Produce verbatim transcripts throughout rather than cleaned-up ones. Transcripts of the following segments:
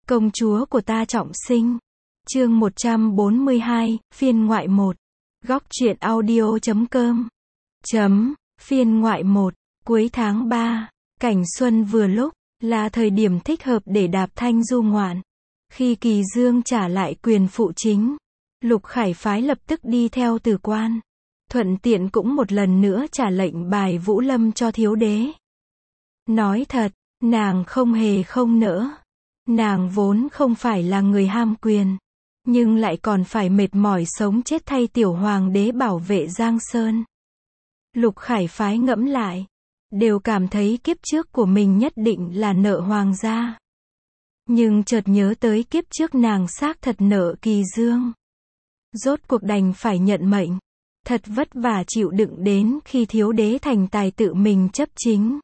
Công chúa của ta trọng sinh. Chương một trăm bốn mươi hai, phiên ngoại một. Góc truyện audio chấm com. Chấm, phiên ngoại một. Cuối tháng ba, cảnh xuân vừa lúc, là thời điểm thích hợp để Đạp Thanh du ngoạn. Khi Kỳ Dương trả lại quyền phụ chính, Lục Khải phái lập tức đi theo Từ Quan. Thuận tiện cũng một lần nữa trả lệnh bài Vũ Lâm cho thiếu đế. Nói thật, nàng không hề không nỡ. Nàng vốn không phải là người ham quyền, nhưng lại còn phải mệt mỏi sống chết thay tiểu hoàng đế bảo vệ Giang Sơn. Lục Khải phái ngẫm lại, đều cảm thấy kiếp trước của mình nhất định là nợ hoàng gia. Nhưng chợt nhớ tới kiếp trước nàng xác thật nợ Kỳ Dương. Rốt cuộc đành phải nhận mệnh. Thật vất vả chịu đựng đến khi thiếu đế thành tài tự mình chấp chính.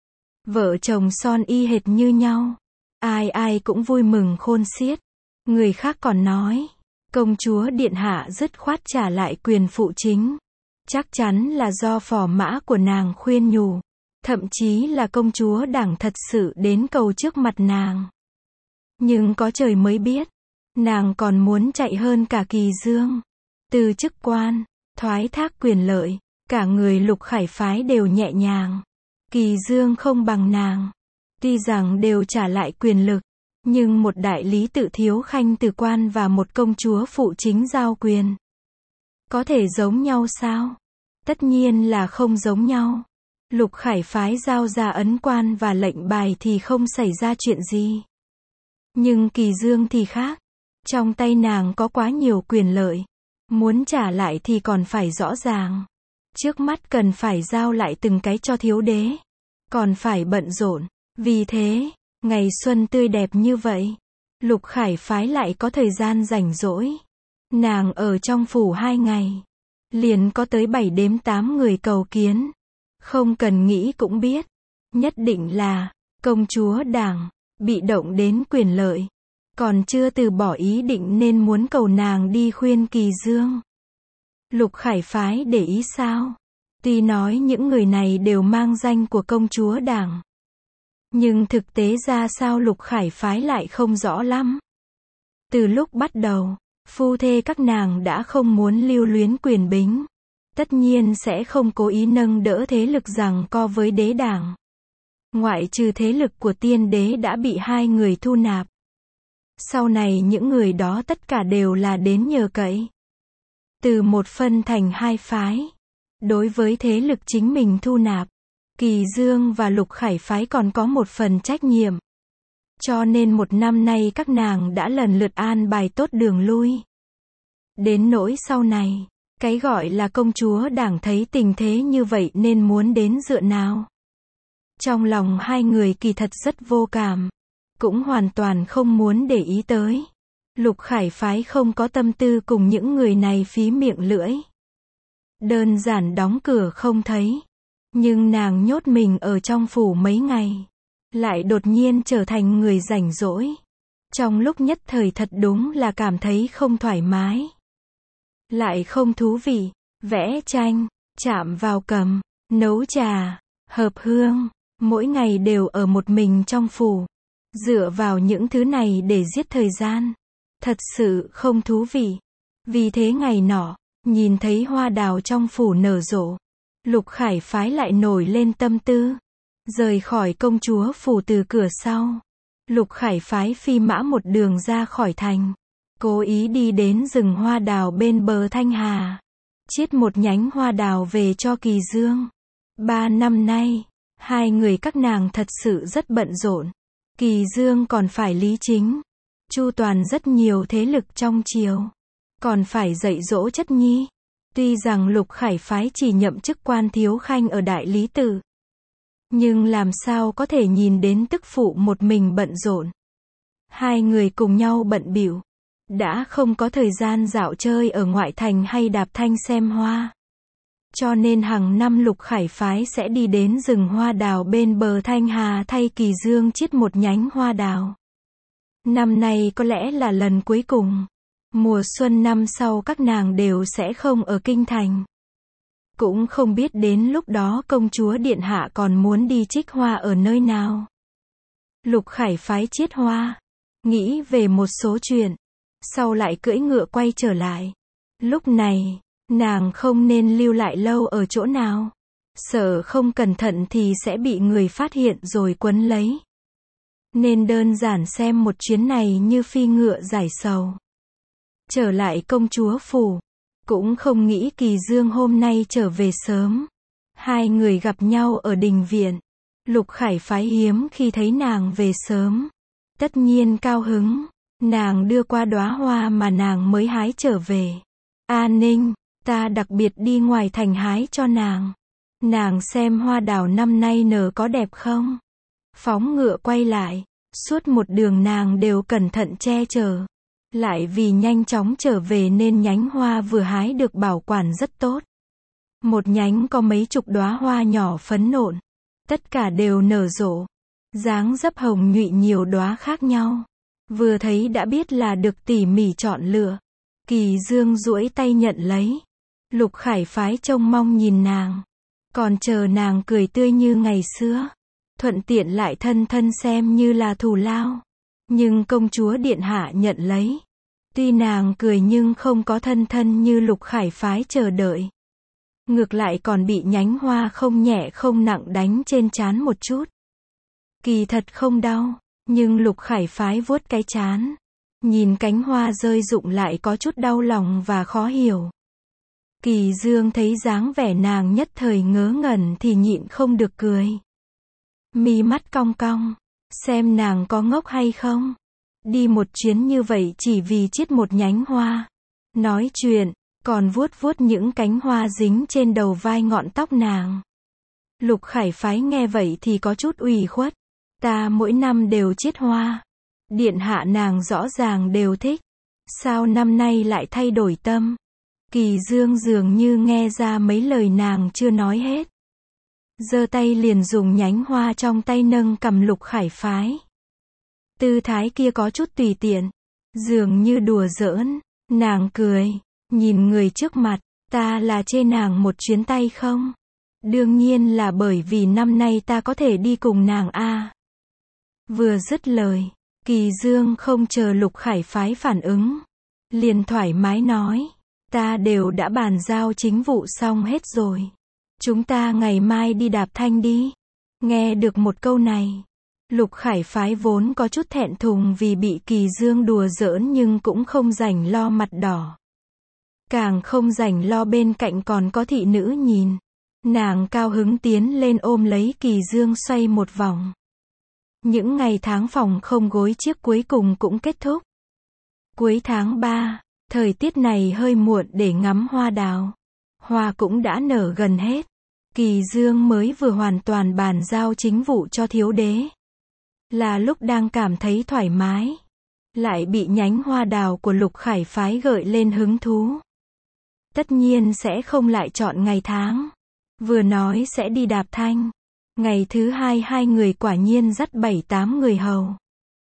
Vợ chồng son y hệt như nhau. Ai ai cũng vui mừng khôn xiết. Người khác còn nói, công chúa điện hạ dứt khoát trả lại quyền phụ chính. Chắc chắn là do phò mã của nàng khuyên nhủ. Thậm chí là công chúa đảng thật sự đến cầu trước mặt nàng. Nhưng có trời mới biết, nàng còn muốn chạy hơn cả Kỳ Dương. Từ chức quan, thoái thác quyền lợi, cả người Lục Khải phái đều nhẹ nhàng. Kỳ Dương không bằng nàng. Tuy rằng đều trả lại quyền lực, nhưng một đại lý tự thiếu khanh Từ Quan và một công chúa phụ chính giao quyền. Có thể giống nhau sao? Tất nhiên là không giống nhau. Lục Khải phái giao ra ấn quan và lệnh bài thì không xảy ra chuyện gì. Nhưng Kỳ Dương thì khác. Trong tay nàng có quá nhiều quyền lợi. Muốn trả lại thì còn phải rõ ràng. Trước mắt cần phải giao lại từng cái cho thiếu đế. Còn phải bận rộn. Vì thế, ngày xuân tươi đẹp như vậy, Lục Khải phái lại có thời gian rảnh rỗi. Nàng ở trong phủ hai ngày, liền có tới bảy đến tám người cầu kiến. Không cần nghĩ cũng biết, nhất định là công chúa đảng bị động đến quyền lợi, còn chưa từ bỏ ý định nên muốn cầu nàng đi khuyên Kỳ Dương. Lục Khải phái để ý sao? Tuy nói những người này đều mang danh của công chúa đảng, nhưng thực tế ra sao Lục Khải phái lại không rõ lắm. Từ lúc bắt đầu, phu thê các nàng đã không muốn lưu luyến quyền bính. Tất nhiên sẽ không cố ý nâng đỡ thế lực giằng co với đế đảng. Ngoại trừ thế lực của tiên đế đã bị hai người thu nạp. Sau này những người đó tất cả đều là đến nhờ cậy. Từ một phân thành hai phái. Đối với thế lực chính mình thu nạp, Kỳ Dương và Lục Khải phái còn có một phần trách nhiệm. Cho nên một năm nay các nàng đã lần lượt an bài tốt đường lui. Đến nỗi sau này, cái gọi là công chúa đảng thấy tình thế như vậy nên muốn đến dựa nào. Trong lòng hai người kỳ thật rất vô cảm. Cũng hoàn toàn không muốn để ý tới. Lục Khải phái không có tâm tư cùng những người này phí miệng lưỡi. Đơn giản đóng cửa không thấy. Nhưng nàng nhốt mình ở trong phủ mấy ngày. Lại đột nhiên trở thành người rảnh rỗi. Trong lúc nhất thời thật đúng là cảm thấy không thoải mái. Lại không thú vị. Vẽ tranh, chạm vào cầm, nấu trà, hợp hương. Mỗi ngày đều ở một mình trong phủ. Dựa vào những thứ này để giết thời gian. Thật sự không thú vị. Vì thế ngày nọ, nhìn thấy hoa đào trong phủ nở rộ. Lục Khải phái lại nổi lên tâm tư. Rời khỏi công chúa phủ từ cửa sau. Lục Khải phái phi mã một đường ra khỏi thành. Cố ý đi đến rừng hoa đào bên bờ Thanh Hà. Chiết một nhánh hoa đào về cho Kỳ Dương. Ba năm nay, hai người các nàng thật sự rất bận rộn. Kỳ Dương còn phải lý chính. Chu toàn rất nhiều thế lực trong triều. Còn phải dạy dỗ chất nhi. Tuy rằng Lục Khải phái chỉ nhậm chức quan thiếu khanh ở đại lý tự. Nhưng làm sao có thể nhìn đến tức phụ một mình bận rộn. Hai người cùng nhau bận bịu. Đã không có thời gian dạo chơi ở ngoại thành hay Đạp Thanh xem hoa. Cho nên hàng năm Lục Khải phái sẽ đi đến rừng hoa đào bên bờ Thanh Hà thay Kỳ Dương chiết một nhánh hoa đào. Năm nay có lẽ là lần cuối cùng. Mùa xuân năm sau các nàng đều sẽ không ở kinh thành. Cũng không biết đến lúc đó công chúa điện hạ còn muốn đi trích hoa ở nơi nào. Lục Khải phái chiết hoa. nghĩ về một số chuyện, sau lại cưỡi ngựa quay trở lại. Lúc này, nàng không nên lưu lại lâu ở chỗ nào, sợ không cẩn thận thì sẽ bị người phát hiện rồi quấn lấy. Nên đơn giản xem một chuyến này như phi ngựa giải sầu. Trở lại công chúa phủ, cũng không nghĩ Kỳ Dương hôm nay trở về sớm. Hai người gặp nhau ở đình viện. Lục Khải phái hiếm khi thấy nàng về sớm. Tất nhiên cao hứng, nàng đưa qua đóa hoa mà nàng mới hái trở về. A Ninh, ta đặc biệt đi ngoài thành hái cho nàng. Nàng xem hoa đào năm nay nở có đẹp không? Phóng ngựa quay lại, suốt một đường nàng đều cẩn thận che chở. Lại vì nhanh chóng trở về nên nhánh hoa vừa hái được bảo quản rất tốt. Một nhánh có mấy chục đóa hoa nhỏ phấn nộn. Tất cả đều nở rộ. Dáng dấp hồng nhụy nhiều đóa khác nhau. Vừa thấy đã biết là được tỉ mỉ chọn lựa. Kỳ Dương duỗi tay nhận lấy. Lục Khải phái trông mong nhìn nàng. Còn chờ nàng cười tươi như ngày xưa. Thuận tiện lại thân thân xem như là thù lao. Nhưng công chúa điện hạ nhận lấy. Tuy nàng cười nhưng không có thân thân như Lục Khải phái chờ đợi. Ngược lại còn bị nhánh hoa không nhẹ không nặng đánh trên trán một chút. Kỳ thật không đau, nhưng Lục Khải phái vuốt cái trán. Nhìn cánh hoa rơi rụng lại có chút đau lòng và khó hiểu. Kỳ Dương thấy dáng vẻ nàng nhất thời ngớ ngẩn thì nhịn không được cười. Mi mắt cong cong, xem nàng có ngốc hay không. Đi một chuyến như vậy chỉ vì chiết một nhánh hoa. Nói chuyện, còn vuốt vuốt những cánh hoa dính trên đầu vai ngọn tóc nàng. Lục Khải phái nghe vậy thì có chút ủy khuất. Ta mỗi năm đều chiết hoa. Điện hạ nàng rõ ràng đều thích. Sao năm nay lại thay đổi tâm? Kỳ Dương dường như nghe ra mấy lời nàng chưa nói hết. Giơ tay liền dùng nhánh hoa trong tay nâng cầm Lục Khải phái. Tư thái kia có chút tùy tiện. Dường như đùa giỡn. Nàng cười. Nhìn người trước mặt. Ta là chê nàng một chuyến tay không? Đương nhiên là bởi vì năm nay ta có thể đi cùng nàng a. Vừa dứt lời. Kỳ Dương không chờ Lục Khải phái phản ứng. Liền thoải mái nói. Ta đều đã bàn giao chính vụ xong hết rồi. Chúng ta ngày mai đi đạp thanh đi. Nghe được một câu này. Lục Khải phái vốn có chút thẹn thùng vì bị Kỳ Dương đùa giỡn nhưng cũng không rảnh lo mặt đỏ. Càng không rảnh lo bên cạnh còn có thị nữ nhìn. Nàng cao hứng tiến lên ôm lấy Kỳ Dương xoay một vòng. Những ngày tháng phòng không gối chiếc cuối cùng cũng kết thúc. Cuối tháng ba, thời tiết này hơi muộn để ngắm hoa đào. Hoa cũng đã nở gần hết. Kỳ Dương mới vừa hoàn toàn bàn giao chính vụ cho thiếu đế. Là lúc đang cảm thấy thoải mái. Lại bị nhánh hoa đào của Lục Khải phái gợi lên hứng thú. Tất nhiên sẽ không lại chọn ngày tháng. Vừa nói sẽ đi đạp thanh. Ngày thứ hai hai người quả nhiên dắt bảy tám người hầu.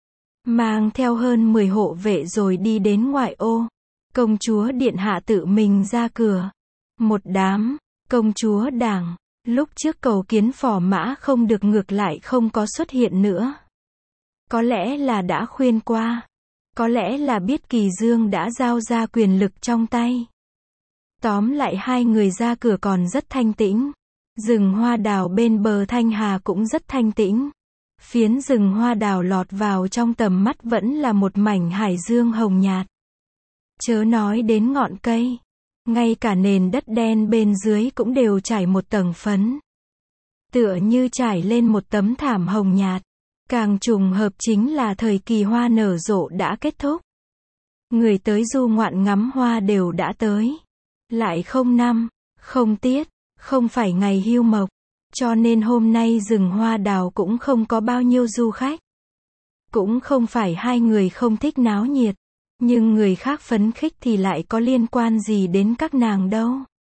Mang theo hơn mười hộ vệ rồi đi đến ngoại ô. Công chúa điện hạ tự mình ra cửa. Một đám, công chúa đảng, lúc trước cầu kiến phò mã không được ngược lại không có xuất hiện nữa. Có lẽ là đã khuyên qua. Có lẽ là biết Kỳ Dương đã giao ra quyền lực trong tay. Tóm lại hai người ra cửa còn rất thanh tĩnh. Rừng hoa đào bên bờ Thanh Hà cũng rất thanh tĩnh. Phiến rừng hoa đào lọt vào trong tầm mắt vẫn là một mảnh hải dương hồng nhạt. Chớ nói đến ngọn cây. Ngay cả nền đất đen bên dưới cũng đều trải một tầng phấn. Tựa như trải lên một tấm thảm hồng nhạt. Càng trùng hợp chính là thời kỳ hoa nở rộ đã kết thúc. Người tới du ngoạn ngắm hoa đều đã tới. Lại không năm, không tiết, không phải ngày hưu mộc. Cho nên hôm nay rừng hoa đào cũng không có bao nhiêu du khách. Cũng không phải hai người không thích náo nhiệt. Nhưng người khác phấn khích thì lại có liên quan gì đến các nàng đâu.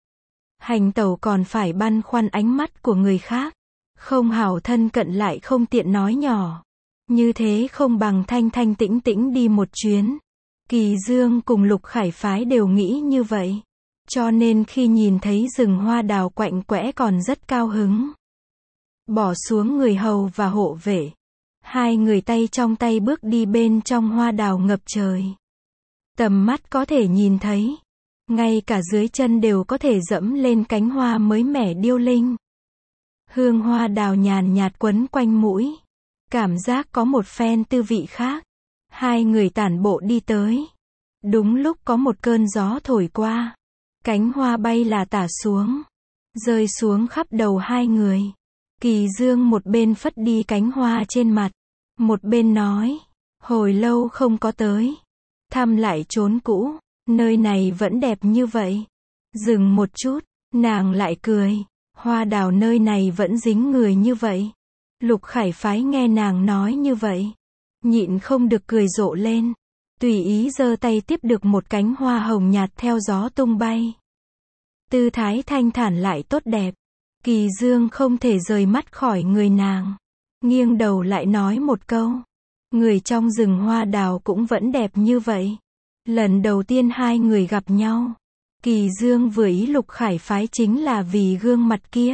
Hành tẩu còn phải băn khoăn ánh mắt của người khác. Không hảo thân cận lại không tiện nói nhỏ. Như thế không bằng thanh thanh tĩnh tĩnh đi một chuyến. Kỳ Dương cùng Lục Khải phái đều nghĩ như vậy. Cho nên khi nhìn thấy rừng hoa đào quạnh quẽ còn rất cao hứng. Bỏ xuống người hầu và hộ vệ. Hai người tay trong tay bước đi bên trong hoa đào ngập trời. Tầm mắt có thể nhìn thấy. Ngay cả dưới chân đều có thể dẫm lên cánh hoa mới mẻ điêu linh. Hương hoa đào nhàn nhạt quấn quanh mũi. Cảm giác có một phen tư vị khác. Hai người tản bộ đi tới. Đúng lúc có một cơn gió thổi qua. Cánh hoa bay là tả xuống. Rơi xuống khắp đầu hai người. Kỳ Dương một bên phất đi cánh hoa trên mặt. Một bên nói. Hồi lâu không có tới. Thăm lại chốn cũ. Nơi này vẫn đẹp như vậy. Dừng một chút. Nàng lại cười. Hoa đào nơi này vẫn dính người như vậy. Lục Khải Phái nghe nàng nói như vậy. Nhịn không được cười rộ lên. Tùy ý giơ tay tiếp được một cánh hoa hồng nhạt theo gió tung bay. Tư thái thanh thản lại tốt đẹp. Kỳ Dương không thể rời mắt khỏi người nàng. Nghiêng đầu lại nói một câu. Người trong rừng hoa đào cũng vẫn đẹp như vậy. Lần đầu tiên hai người gặp nhau. Kỳ Dương vừa ý Lục Khải Phái chính là vì gương mặt kia.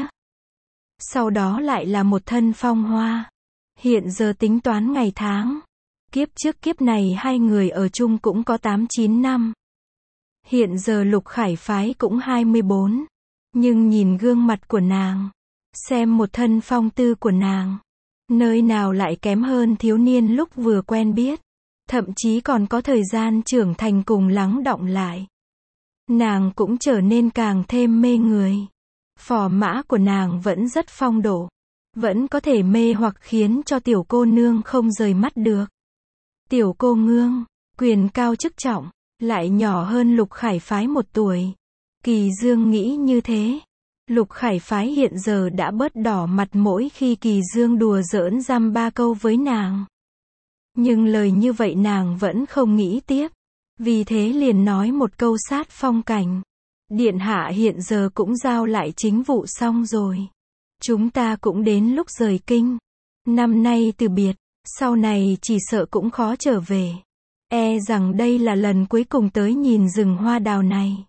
Sau đó lại là một thân phong hoa. Hiện giờ tính toán ngày tháng. Kiếp trước kiếp này hai người ở chung cũng có tám chín năm. Hiện giờ Lục Khải Phái cũng hai mươi bốn. Nhưng nhìn gương mặt của nàng. Xem một thân phong tư của nàng. Nơi nào lại kém hơn thiếu niên lúc vừa quen biết. Thậm chí còn có thời gian trưởng thành cùng lắng đọng lại. Nàng cũng trở nên càng thêm mê người. Phò mã của nàng vẫn rất phong độ. Vẫn có thể mê hoặc khiến cho tiểu cô nương không rời mắt được. Tiểu cô nương, quyền cao chức trọng, lại nhỏ hơn Lục Khải Phái một tuổi. Kỳ Dương nghĩ như thế. Lục Khải Phái hiện giờ đã bớt đỏ mặt mỗi khi Kỳ Dương đùa giỡn dăm ba câu với nàng. Nhưng lời như vậy nàng vẫn không nghĩ tiếp. Vì thế liền nói một câu sát phong cảnh. Điện hạ hiện giờ cũng giao lại chính vụ xong rồi. Chúng ta cũng đến lúc rời kinh. Năm nay từ biệt, sau này chỉ sợ cũng khó trở về. E rằng đây là lần cuối cùng tới nhìn rừng hoa đào này.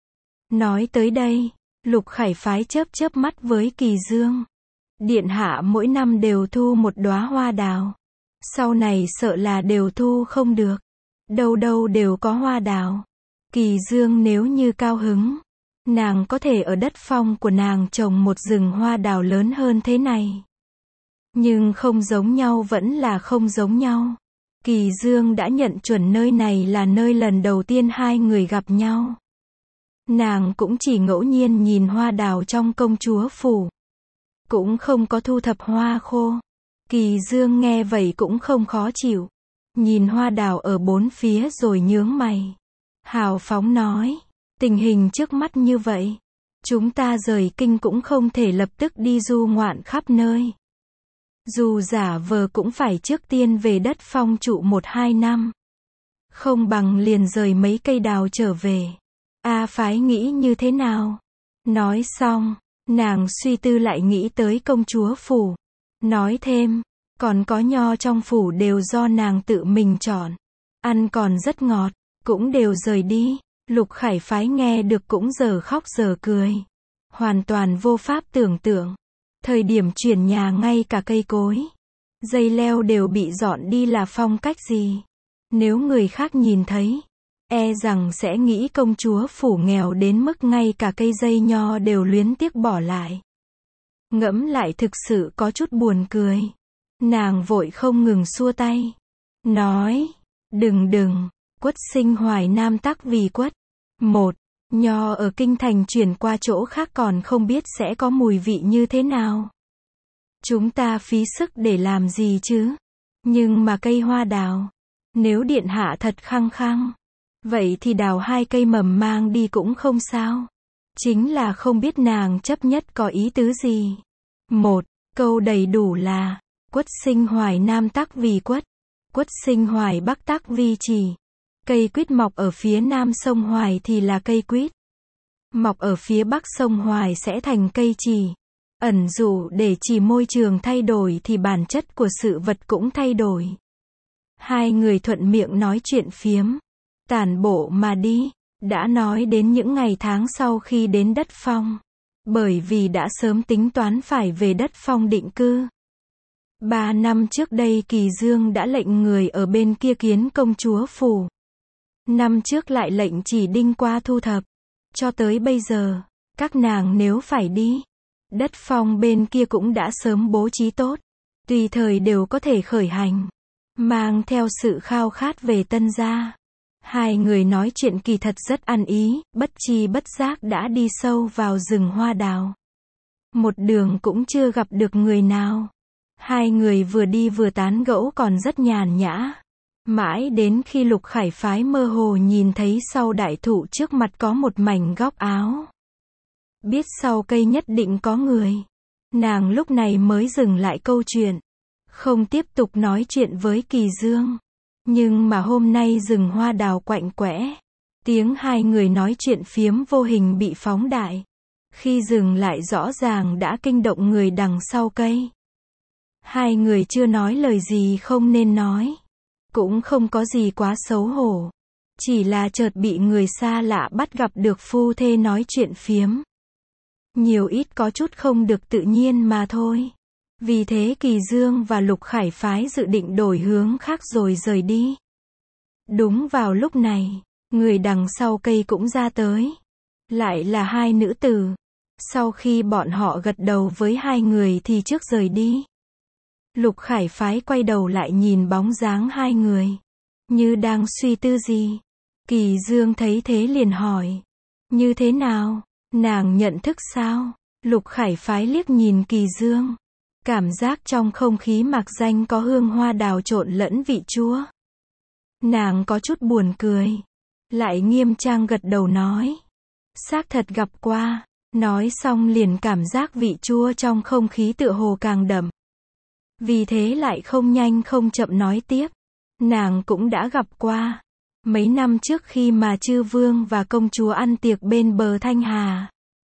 Nói tới đây, Lục Khải Phái chớp chớp mắt với Kỳ Dương. Điện hạ mỗi năm đều thu một đóa hoa đào. Sau này sợ là đều thu không được. Đâu đâu đều có hoa đào. Kỳ Dương nếu như cao hứng, nàng có thể ở đất phong của nàng trồng một rừng hoa đào lớn hơn thế này. Nhưng không giống nhau vẫn là không giống nhau. Kỳ Dương đã nhận chuẩn nơi này là nơi lần đầu tiên hai người gặp nhau. Nàng cũng chỉ ngẫu nhiên nhìn hoa đào trong công chúa phủ. Cũng không có thu thập hoa khô. Kỳ Dương nghe vậy cũng không khó chịu. Nhìn hoa đào ở bốn phía rồi nhướng mày. Hào phóng nói. Tình hình trước mắt như vậy. Chúng ta rời kinh cũng không thể lập tức đi du ngoạn khắp nơi. Dù giả vờ cũng phải trước tiên về đất phong trụ một hai năm. Không bằng liền rời mấy cây đào trở về. A Phái nghĩ như thế nào? Nói xong, nàng suy tư lại nghĩ tới công chúa phủ. Nói thêm, còn có nho trong phủ đều do nàng tự mình chọn. Ăn còn rất ngọt, cũng đều rời đi. Lục Khải Phái nghe được cũng giờ khóc giờ cười. Hoàn toàn vô pháp tưởng tượng. Thời điểm chuyển nhà ngay cả cây cối, dây leo đều bị dọn đi là phong cách gì. Nếu người khác nhìn thấy, e rằng sẽ nghĩ công chúa phủ nghèo đến mức ngay cả cây dây nho đều luyến tiếc bỏ lại. Ngẫm lại thực sự có chút buồn cười. Nàng vội không ngừng xua tay. Nói, đừng đừng, quất sinh Hoài Nam tắc vì quất. Một, nho ở kinh thành chuyển qua chỗ khác còn không biết sẽ có mùi vị như thế nào. Chúng ta phí sức để làm gì chứ? Nhưng mà cây hoa đào, nếu điện hạ thật khăng khăng, vậy thì đào hai cây mầm mang đi cũng không sao. Chính là không biết nàng chấp nhất có ý tứ gì. Một, câu đầy đủ là, quất sinh Hoài Nam tắc vì quất, quất sinh Hoài Bắc tắc vì chỉ. Cây quýt mọc ở phía nam sông Hoài thì là cây quýt. Mọc ở phía bắc sông Hoài sẽ thành cây trì. Ẩn dụ để chỉ môi trường thay đổi thì bản chất của sự vật cũng thay đổi. Hai người thuận miệng nói chuyện phiếm. Tản bộ mà đi. Đã nói đến những ngày tháng sau khi đến đất phong. Bởi vì đã sớm tính toán phải về đất phong định cư. Ba năm trước đây Kỳ Dương đã lệnh người ở bên kia kiến công chúa phủ. Năm trước lại lệnh chỉ Đinh qua thu thập. Cho tới bây giờ, các nàng nếu phải đi, đất phong bên kia cũng đã sớm bố trí tốt. Tùy thời đều có thể khởi hành. Mang theo sự khao khát về Tân gia. Hai người nói chuyện kỳ thật rất ăn ý, bất chi bất giác đã đi sâu vào rừng hoa đào. Một đường cũng chưa gặp được người nào. Hai người vừa đi vừa tán gẫu còn rất nhàn nhã. Mãi đến khi Lục Khải Phái mơ hồ nhìn thấy sau đại thụ trước mặt có một mảnh góc áo. Biết sau cây nhất định có người. Nàng lúc này mới dừng lại câu chuyện. Không tiếp tục nói chuyện với Kỳ Dương. Nhưng mà hôm nay rừng hoa đào quạnh quẽ. Tiếng hai người nói chuyện phiếm vô hình bị phóng đại. Khi dừng lại rõ ràng đã kinh động người đằng sau cây. Hai người chưa nói lời gì không nên nói. Cũng không có gì quá xấu hổ. Chỉ là chợt bị người xa lạ bắt gặp được phu thê nói chuyện phiếm. Nhiều ít có chút không được tự nhiên mà thôi. Vì thế Kỳ Dương và Lục Khải Phái dự định đổi hướng khác rồi rời đi. Đúng vào lúc này, người đằng sau cây cũng ra tới. Lại là hai nữ tử. Sau khi bọn họ gật đầu với hai người thì trước rời đi. Lục Khải Phái quay đầu lại nhìn bóng dáng hai người. Như đang suy tư gì. Kỳ Dương thấy thế liền hỏi. Như thế nào? Nàng nhận thức sao? Lục Khải Phái liếc nhìn Kỳ Dương. Cảm giác trong không khí mạc danh có hương hoa đào trộn lẫn vị chua. Nàng có chút buồn cười. Lại nghiêm trang gật đầu nói. Xác thật gặp qua. Nói xong liền cảm giác vị chua trong không khí tựa hồ càng đậm. Vì thế lại không nhanh không chậm nói tiếp. Nàng cũng đã gặp qua. Mấy năm trước khi mà chư vương và công chúa ăn tiệc bên bờ Thanh Hà.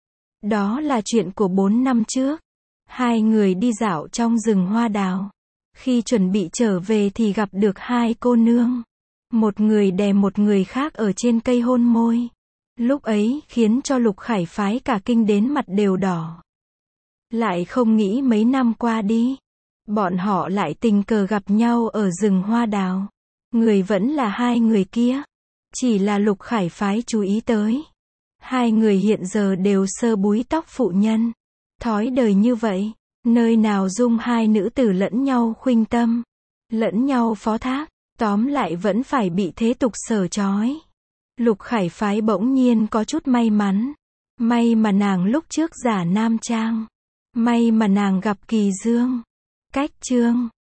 Đó là chuyện của bốn năm trước. Hai người đi dạo trong rừng hoa đào. Khi chuẩn bị trở về thì gặp được hai cô nương. Một người đè một người khác ở trên cây hôn môi. Lúc ấy khiến cho Lục Khải Phái cả kinh đến mặt đều đỏ. Lại không nghĩ mấy năm qua đi. Bọn họ lại tình cờ gặp nhau ở rừng hoa đào. Người vẫn là hai người kia. Chỉ là Lục Khải Phái chú ý tới. Hai người hiện giờ đều sơ búi tóc phụ nhân. Thói đời như vậy. Nơi nào dung hai nữ tử lẫn nhau khuynh tâm. Lẫn nhau phó thác. Tóm lại vẫn phải bị thế tục sờ trói. Lục Khải Phái bỗng nhiên có chút may mắn. May mà nàng lúc trước giả nam trang. May mà nàng gặp Kỳ Dương. Cách chương